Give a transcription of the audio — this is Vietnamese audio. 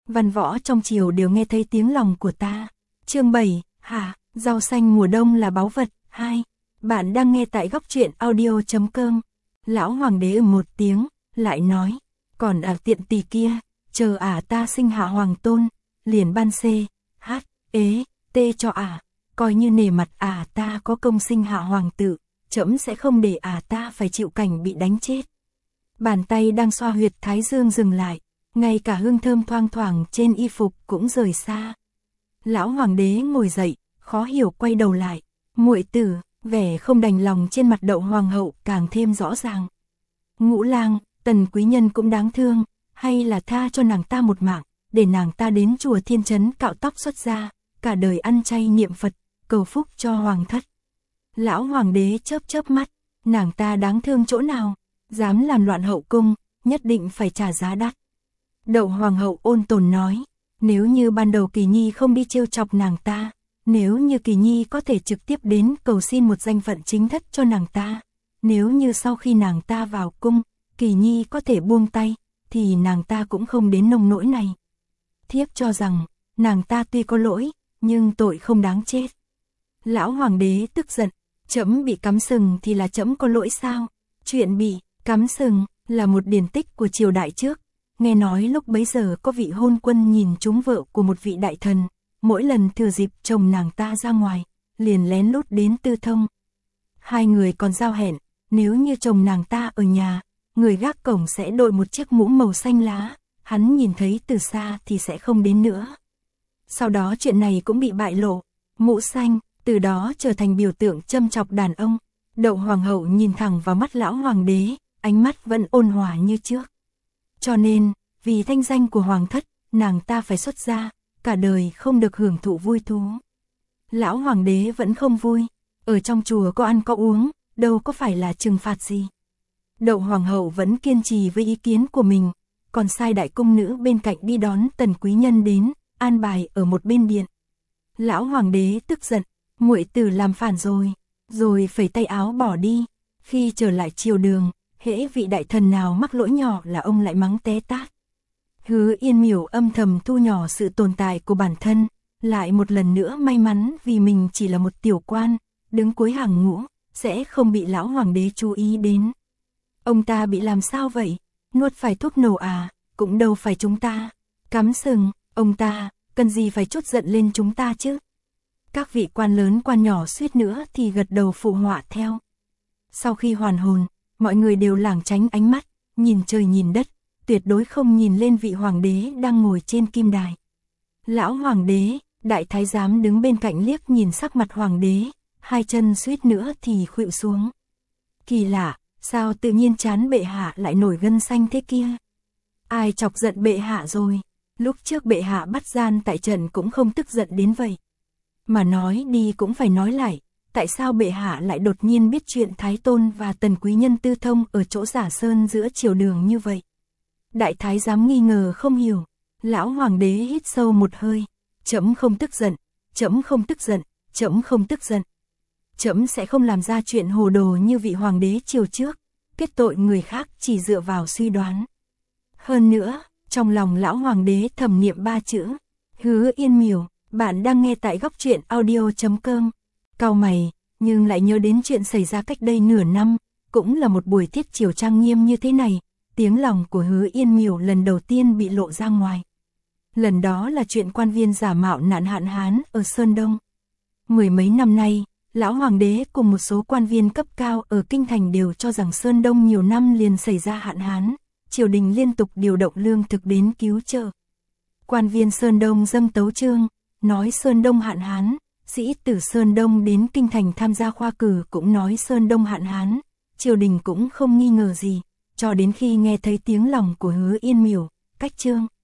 văn võ trong triều đều nghe thấy tiếng lòng của ta. Chương 7, rau xanh mùa đông là báu vật. 2. Bạn đang nghe tại góc truyện audio.com. Lão hoàng đế một tiếng, lại nói, còn tiện tỳ kia, chờ ta sinh hạ hoàng tôn, liền ban t cho coi như nể mặt ta có công sinh hạ hoàng tử, trẫm sẽ không để ta phải chịu cảnh bị đánh chết. Bàn tay đang xoa huyệt thái dương dừng lại, ngay cả hương thơm thoang thoảng trên y phục cũng rời xa. Lão hoàng đế ngồi dậy, khó hiểu quay đầu lại, muội tử, vẻ không đành lòng trên mặt Đậu hoàng hậu càng thêm rõ ràng. Ngũ lang, Tần quý nhân cũng đáng thương, hay là tha cho nàng ta một mạng, để nàng ta đến chùa Thiên Trấn cạo tóc xuất gia, cả đời ăn chay niệm Phật, cầu phúc cho hoàng thất. Lão hoàng đế chớp chớp mắt, nàng ta đáng thương chỗ nào, dám làm loạn hậu cung, nhất định phải trả giá đắt. Đậu hoàng hậu ôn tồn nói, nếu như ban đầu Kỳ Nhi không đi trêu chọc nàng ta, nếu như Kỳ Nhi có thể trực tiếp đến cầu xin một danh phận chính thất cho nàng ta, nếu như sau khi nàng ta vào cung, Kỳ Nhi có thể buông tay, thì nàng ta cũng không đến nông nỗi này. Thiếp cho rằng, nàng ta tuy có lỗi, nhưng tội không đáng chết. Lão hoàng đế tức giận, trẫm bị cắm sừng thì là trẫm có lỗi sao? Chuyện bị cắm sừng là một điển tích của triều đại trước. Nghe nói lúc bấy giờ có vị hôn quân nhìn trúng vợ của một vị đại thần, mỗi lần thừa dịp chồng nàng ta ra ngoài, liền lén lút đến tư thông. Hai người còn giao hẹn, nếu như chồng nàng ta ở nhà, người gác cổng sẽ đội một chiếc mũ màu xanh lá, hắn nhìn thấy từ xa thì sẽ không đến nữa. Sau đó chuyện này cũng bị bại lộ, mũ xanh, từ đó trở thành biểu tượng châm chọc đàn ông. Đậu hoàng hậu nhìn thẳng vào mắt lão hoàng đế, ánh mắt vẫn ôn hòa như trước. Cho nên, vì thanh danh của hoàng thất, nàng ta phải xuất gia, cả đời không được hưởng thụ vui thú. Lão hoàng đế vẫn không vui, ở trong chùa có ăn có uống, đâu có phải là trừng phạt gì. Đậu hoàng hậu vẫn kiên trì với ý kiến của mình, còn sai đại cung nữ bên cạnh đi đón Tần quý nhân đến, an bài ở một bên điện. Lão hoàng đế tức giận, muội tử làm phản rồi phẩy tay áo bỏ đi. Khi trở lại triều đường, hễ vị đại thần nào mắc lỗi nhỏ là ông lại mắng té tát. Hứa Yên Miểu âm thầm thu nhỏ sự tồn tại của bản thân, lại một lần nữa may mắn vì mình chỉ là một tiểu quan, đứng cuối hàng ngũ, sẽ không bị lão hoàng đế chú ý đến. Ông ta bị làm sao vậy? Nuốt phải thuốc nổ cũng đâu phải chúng ta. Cắm sừng, ông ta, cần gì phải trút giận lên chúng ta chứ? Các vị quan lớn quan nhỏ suýt nữa thì gật đầu phụ họa theo. Sau khi hoàn hồn, mọi người đều lảng tránh ánh mắt, nhìn trời nhìn đất, tuyệt đối không nhìn lên vị hoàng đế đang ngồi trên kim đài. Lão hoàng đế, đại thái giám đứng bên cạnh liếc nhìn sắc mặt hoàng đế, hai chân suýt nữa thì khuỵu xuống. Kỳ lạ, sao tự nhiên trán bệ hạ lại nổi gân xanh thế kia? Ai chọc giận bệ hạ rồi? Lúc trước bệ hạ bắt gian tại trận cũng không tức giận đến vậy. Mà nói đi cũng phải nói lại, tại sao bệ hạ lại đột nhiên biết chuyện Thái Tôn và Tần quý nhân tư thông ở chỗ Giả Sơn giữa triều đường như vậy? Đại thái giám nghi ngờ không hiểu, lão hoàng đế hít sâu một hơi, trẫm không tức giận, trẫm không tức giận, trẫm không tức giận. Trẫm sẽ không làm ra chuyện hồ đồ như vị hoàng đế triều trước, kết tội người khác chỉ dựa vào suy đoán. Hơn nữa, trong lòng lão hoàng đế thầm niệm 3 chữ, Hứa Yên Miểu. Bạn đang nghe tại góc truyện audio.com. Cau mày, nhưng lại nhớ đến chuyện xảy ra cách đây nửa năm, cũng là một buổi tiết triều trang nghiêm như thế này, tiếng lòng của Hứa Yên Miểu lần đầu tiên bị lộ ra ngoài. Lần đó là chuyện quan viên giả mạo nạn hạn hán ở Sơn Đông. Mười mấy năm nay, lão hoàng đế cùng một số quan viên cấp cao ở kinh thành đều cho rằng Sơn Đông nhiều năm liền xảy ra hạn hán, triều đình liên tục điều động lương thực đến cứu trợ. Quan viên Sơn Đông dâng tấu chương, nói Sơn Đông hạn hán, sĩ tử Sơn Đông đến kinh thành tham gia khoa cử cũng nói Sơn Đông hạn hán, triều đình cũng không nghi ngờ gì, cho đến khi nghe thấy tiếng lòng của Hứa Yên Miểu, cách chương.